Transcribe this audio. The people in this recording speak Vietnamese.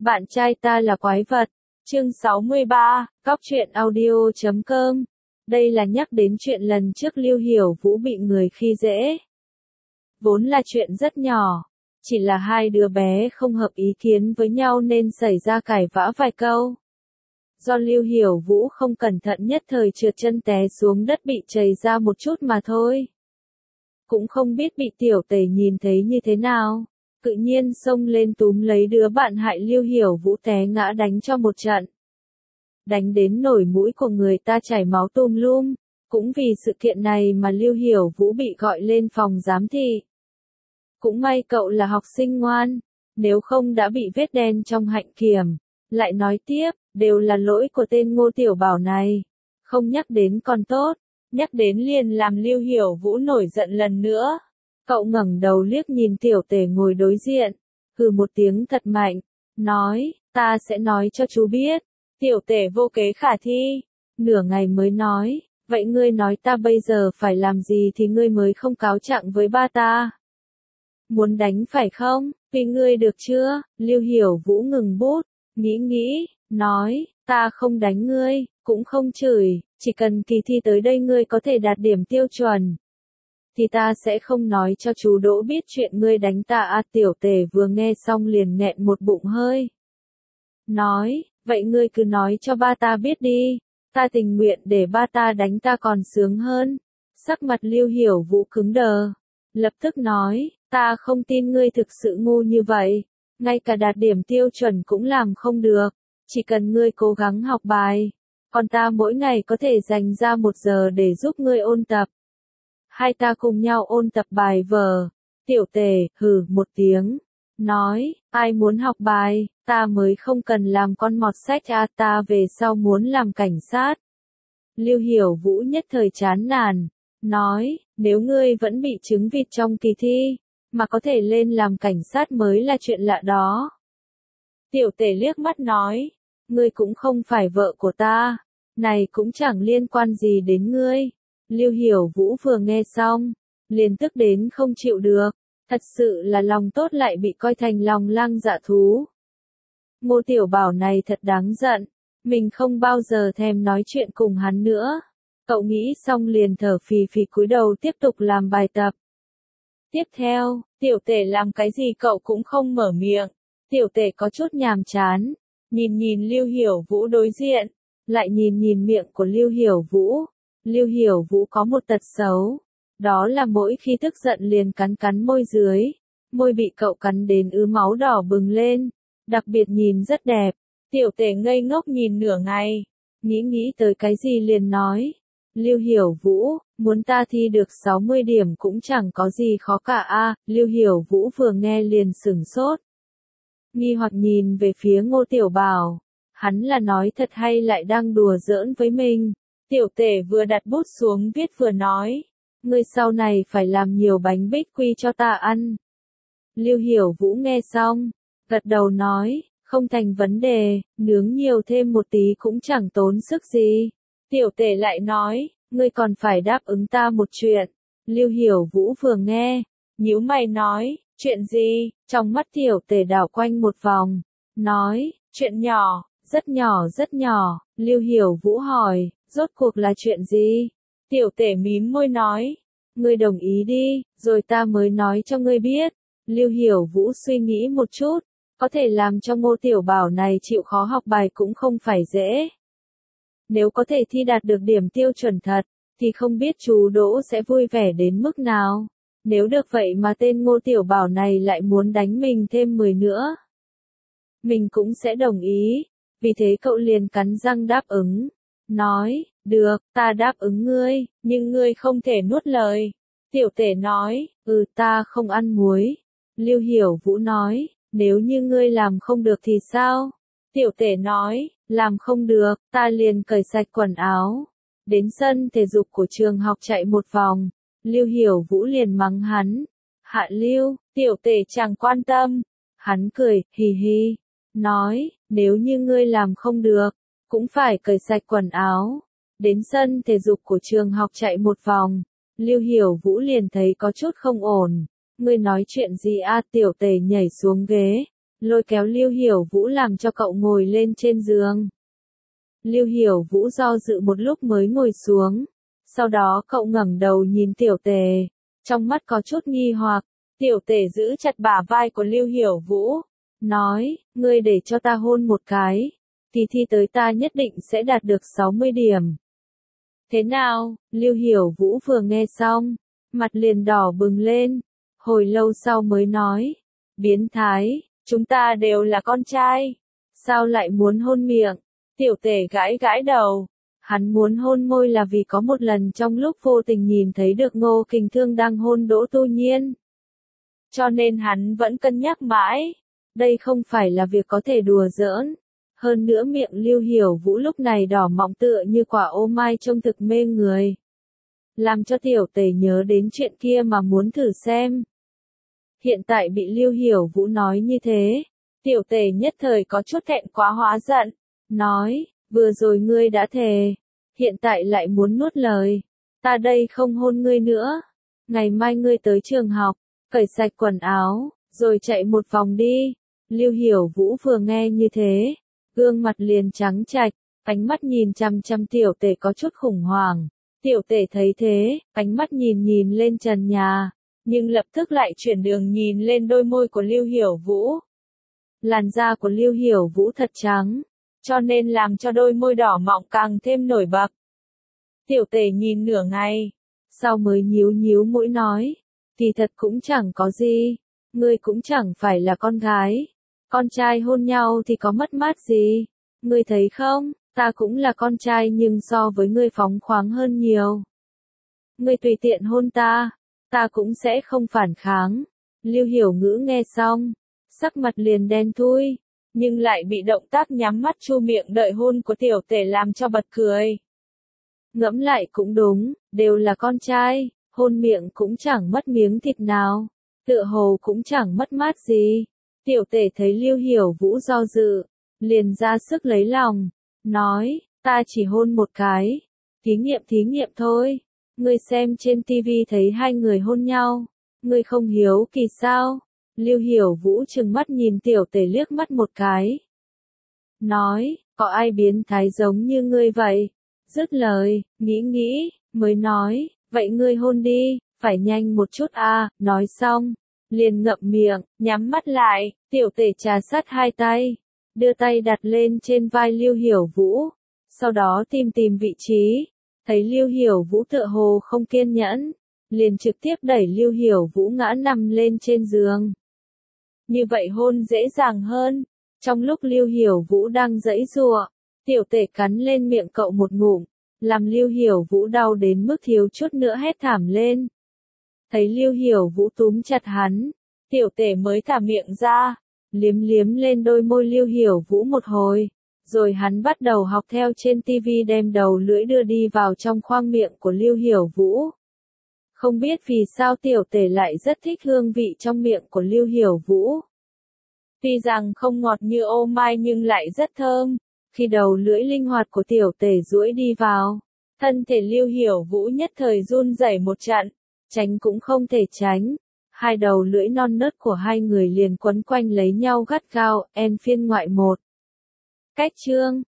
Bạn trai ta là quái vật. Chương 63, Cóc truyện audio.com. Đây là nhắc đến chuyện lần trước Lưu Hiểu Vũ bị người khi dễ. Vốn là chuyện rất nhỏ, chỉ là hai đứa bé không hợp ý kiến với nhau nên xảy ra cãi vã vài câu. Do Lưu Hiểu Vũ không cẩn thận nhất thời trượt chân té xuống đất bị trầy ra một chút mà thôi. Cũng không biết bị tiểu tể nhìn thấy như thế nào, tự nhiên xông lên túm lấy đứa bạn hại Lưu Hiểu Vũ té ngã đánh cho một trận. Đánh đến nổi mũi của người ta chảy máu tùm lum, cũng vì sự kiện này mà Lưu Hiểu Vũ bị gọi lên phòng giám thị. Cũng may cậu là học sinh ngoan, nếu không đã bị vết đen trong hạnh kiểm. Lại nói tiếp, đều là lỗi của tên Ngô Tiểu Bảo này. Không nhắc đến còn tốt, nhắc đến liền làm Lưu Hiểu Vũ nổi giận lần nữa. Cậu ngẩng đầu liếc nhìn tiểu tể ngồi đối diện, hừ một tiếng thật mạnh, nói, ta sẽ nói cho chú biết. Tiểu tể vô kế khả thi, nửa ngày mới nói, vậy ngươi nói ta bây giờ phải làm gì thì ngươi mới không cáo trạng với ba ta? Muốn đánh phải không? Vì ngươi được chưa? Lưu Hiểu Vũ ngừng bút, nghĩ, nói, ta không đánh ngươi, cũng không chửi, chỉ cần kỳ thi tới đây ngươi có thể đạt điểm tiêu chuẩn, thì ta sẽ không nói cho chú Đỗ biết chuyện ngươi đánh ta à. Tiểu tể vừa nghe xong liền nghẹn một bụng hơi. Nói, vậy ngươi cứ nói cho ba ta biết đi, ta tình nguyện để ba ta đánh ta còn sướng hơn. Sắc mặt Lưu Hiểu Vũ cứng đờ, lập tức nói, ta không tin ngươi thực sự ngu như vậy, ngay cả đạt điểm tiêu chuẩn cũng làm không được, chỉ cần ngươi cố gắng học bài, còn ta mỗi ngày có thể dành ra 1 giờ để giúp ngươi ôn tập. Hai ta cùng nhau ôn tập bài vở. Tiểu tể, hừ một tiếng, nói, ai muốn học bài, ta mới không cần làm con mọt sách à, ta về sau muốn làm cảnh sát. Lưu Hiểu Vũ nhất thời chán nản, nói, nếu ngươi vẫn bị trứng vịt trong kỳ thi, mà có thể lên làm cảnh sát mới là chuyện lạ đó. Tiểu tể liếc mắt nói, ngươi cũng không phải vợ của ta, này cũng chẳng liên quan gì đến ngươi. Lưu Hiểu Vũ vừa nghe xong, liền tức đến không chịu được, thật sự là lòng tốt lại bị coi thành lòng lang dạ thú. Ngô Tiểu Bảo này thật đáng giận, mình không bao giờ thèm nói chuyện cùng hắn nữa. Cậu nghĩ xong liền thở phì phì cúi đầu tiếp tục làm bài tập. Tiếp theo, tiểu tể làm cái gì cậu cũng không mở miệng. Tiểu tể có chút nhàm chán, nhìn Lưu Hiểu Vũ đối diện, lại nhìn miệng của Lưu Hiểu Vũ. Lưu Hiểu Vũ có một tật xấu, đó là mỗi khi tức giận liền cắn môi dưới, môi bị cậu cắn đến ứ máu đỏ bừng lên, đặc biệt nhìn rất đẹp. Tiểu tể ngây ngốc nhìn nửa ngày, nghĩ tới cái gì liền nói, Lưu Hiểu Vũ, muốn ta thi được 60 điểm cũng chẳng có gì khó cả a. Lưu Hiểu Vũ vừa nghe liền sửng sốt, nghi hoặc nhìn về phía Ngô Tiểu Bảo, hắn là nói thật hay lại đang đùa giỡn với mình. Tiểu tể vừa đặt bút xuống viết vừa nói, ngươi sau này phải làm nhiều bánh bích quy cho ta ăn. Lưu Hiểu Vũ nghe xong, gật đầu nói, không thành vấn đề, nướng nhiều thêm một tí cũng chẳng tốn sức gì. Tiểu tể lại nói, ngươi còn phải đáp ứng ta một chuyện. Lưu Hiểu Vũ vừa nghe, nhíu mày nói, chuyện gì? Trong mắt tiểu tể đảo quanh một vòng, nói, chuyện nhỏ, rất nhỏ. Lưu Hiểu Vũ hỏi, rốt cuộc là chuyện gì? Tiểu tể mím môi nói, ngươi đồng ý đi, rồi ta mới nói cho ngươi biết. Lưu Hiểu Vũ suy nghĩ một chút, có thể làm cho Ngô Tiểu Bảo này chịu khó học bài cũng không phải dễ. Nếu có thể thi đạt được điểm tiêu chuẩn thật, thì không biết chú Đỗ sẽ vui vẻ đến mức nào. Nếu được vậy mà tên Ngô Tiểu Bảo này lại muốn đánh mình thêm 10 nữa, mình cũng sẽ đồng ý. Vì thế cậu liền cắn răng đáp ứng, nói, được, ta đáp ứng ngươi, nhưng ngươi không thể nuốt lời. Tiểu tể nói, ta không ăn muối. Lưu Hiểu Vũ nói, nếu như ngươi làm không được thì sao? Tiểu tể nói, làm không được, ta liền cởi sạch quần áo, đến sân thể dục của trường học chạy một vòng. Lưu Hiểu Vũ liền mắng hắn, Hạ Lưu. Tiểu tể chẳng quan tâm, hắn cười, hì, nói, nếu như ngươi làm không được, cũng phải cởi sạch quần áo, đến sân thể dục của trường học chạy một vòng. Lưu Hiểu Vũ liền thấy có chút không ổn, ngươi nói chuyện gì a? Tiểu tể nhảy xuống ghế, lôi kéo Lưu Hiểu Vũ làm cho cậu ngồi lên trên giường. Lưu Hiểu Vũ do dự một lúc mới ngồi xuống. Sau đó cậu ngẩng đầu nhìn Tiểu Tề, trong mắt có chút nghi hoặc. Tiểu Tề giữ chặt bả vai của Lưu Hiểu Vũ, nói, ngươi để cho ta hôn một cái, thì thi tới ta nhất định sẽ đạt được 60 điểm. Thế nào? Lưu Hiểu Vũ vừa nghe xong, mặt liền đỏ bừng lên, hồi lâu sau mới nói, biến thái, chúng ta đều là con trai, sao lại muốn hôn miệng? Tiểu Tề gãi gãi đầu, hắn muốn hôn môi là vì có một lần trong lúc vô tình nhìn thấy được Ngô Kình Thương đang hôn Đỗ Tu Nhiên. Cho nên hắn vẫn cân nhắc mãi, đây không phải là việc có thể đùa giỡn. Hơn nữa miệng Lưu Hiểu Vũ lúc này đỏ mọng tựa như quả ô mai trông thực mê người. Làm cho Tiểu Tề nhớ đến chuyện kia mà muốn thử xem. Hiện tại bị Lưu Hiểu Vũ nói như thế, Tiểu Tề nhất thời có chút thẹn quá hóa giận, nói, vừa rồi ngươi đã thề, hiện tại lại muốn nuốt lời, ta đây không hôn ngươi nữa, ngày mai ngươi tới trường học, cởi sạch quần áo, rồi chạy một vòng đi. Lưu Hiểu Vũ vừa nghe như thế, gương mặt liền trắng trạch, ánh mắt nhìn chằm chằm Tiểu Tề có chút khủng hoảng. Tiểu Tề thấy thế, ánh mắt nhìn lên trần nhà, nhưng lập tức lại chuyển đường nhìn lên đôi môi của Lưu Hiểu Vũ. Làn da của Lưu Hiểu Vũ thật trắng, cho nên làm cho đôi môi đỏ mọng càng thêm nổi bật. Tiểu Tề nhìn nửa ngày, sau mới nhíu mũi nói, thì thật cũng chẳng có gì, ngươi cũng chẳng phải là con gái, con trai hôn nhau thì có mất mát gì, ngươi thấy không, ta cũng là con trai nhưng so với ngươi phóng khoáng hơn nhiều. Ngươi tùy tiện hôn ta cũng sẽ không phản kháng. Lưu Hiểu Ngữ nghe xong, sắc mặt liền đen thui, nhưng lại bị động tác nhắm mắt chu miệng đợi hôn của Tiểu Tề làm cho bật cười. Ngẫm lại cũng đúng, đều là con trai, hôn miệng cũng chẳng mất miếng thịt nào, tựa hồ cũng chẳng mất mát gì. Tiểu Tề thấy Lưu Hiểu Vũ do dự, liền ra sức lấy lòng, nói, ta chỉ hôn một cái, thí nghiệm thôi, ngươi xem trên tivi thấy hai người hôn nhau, ngươi không hiếu kỳ sao? Lưu Hiểu Vũ trừng mắt nhìn Tiểu Tề liếc mắt một cái, nói, có ai biến thái giống như ngươi vậy? Dứt lời, nghĩ, mới nói, vậy ngươi hôn đi, phải nhanh một chút à, nói xong, liền ngậm miệng, nhắm mắt lại, Tiểu Tề trà sát hai tay, đưa tay đặt lên trên vai Lưu Hiểu Vũ, sau đó tìm vị trí, thấy Lưu Hiểu Vũ tựa hồ không kiên nhẫn, liền trực tiếp đẩy Lưu Hiểu Vũ ngã nằm lên trên giường. Như vậy hôn dễ dàng hơn, trong lúc Lưu Hiểu Vũ đang giãy giụa, Tiểu Tề cắn lên miệng cậu một ngụm, làm Lưu Hiểu Vũ đau đến mức thiếu chút nữa hét thảm lên. Thấy Lưu Hiểu Vũ túm chặt hắn, Tiểu Tề mới thả miệng ra, liếm lên đôi môi Lưu Hiểu Vũ một hồi, rồi hắn bắt đầu học theo trên tivi đem đầu lưỡi đưa đi vào trong khoang miệng của Lưu Hiểu Vũ. Không biết vì sao Tiểu Tề lại rất thích hương vị trong miệng của Lưu Hiểu Vũ. Tuy rằng không ngọt như ô mai nhưng lại rất thơm, khi đầu lưỡi linh hoạt của Tiểu Tề duỗi đi vào, thân thể Lưu Hiểu Vũ nhất thời run rẩy một trận, tránh cũng không thể tránh. Hai đầu lưỡi non nớt của hai người liền quấn quanh lấy nhau gắt gao, phiên ngoại 1. Cách chương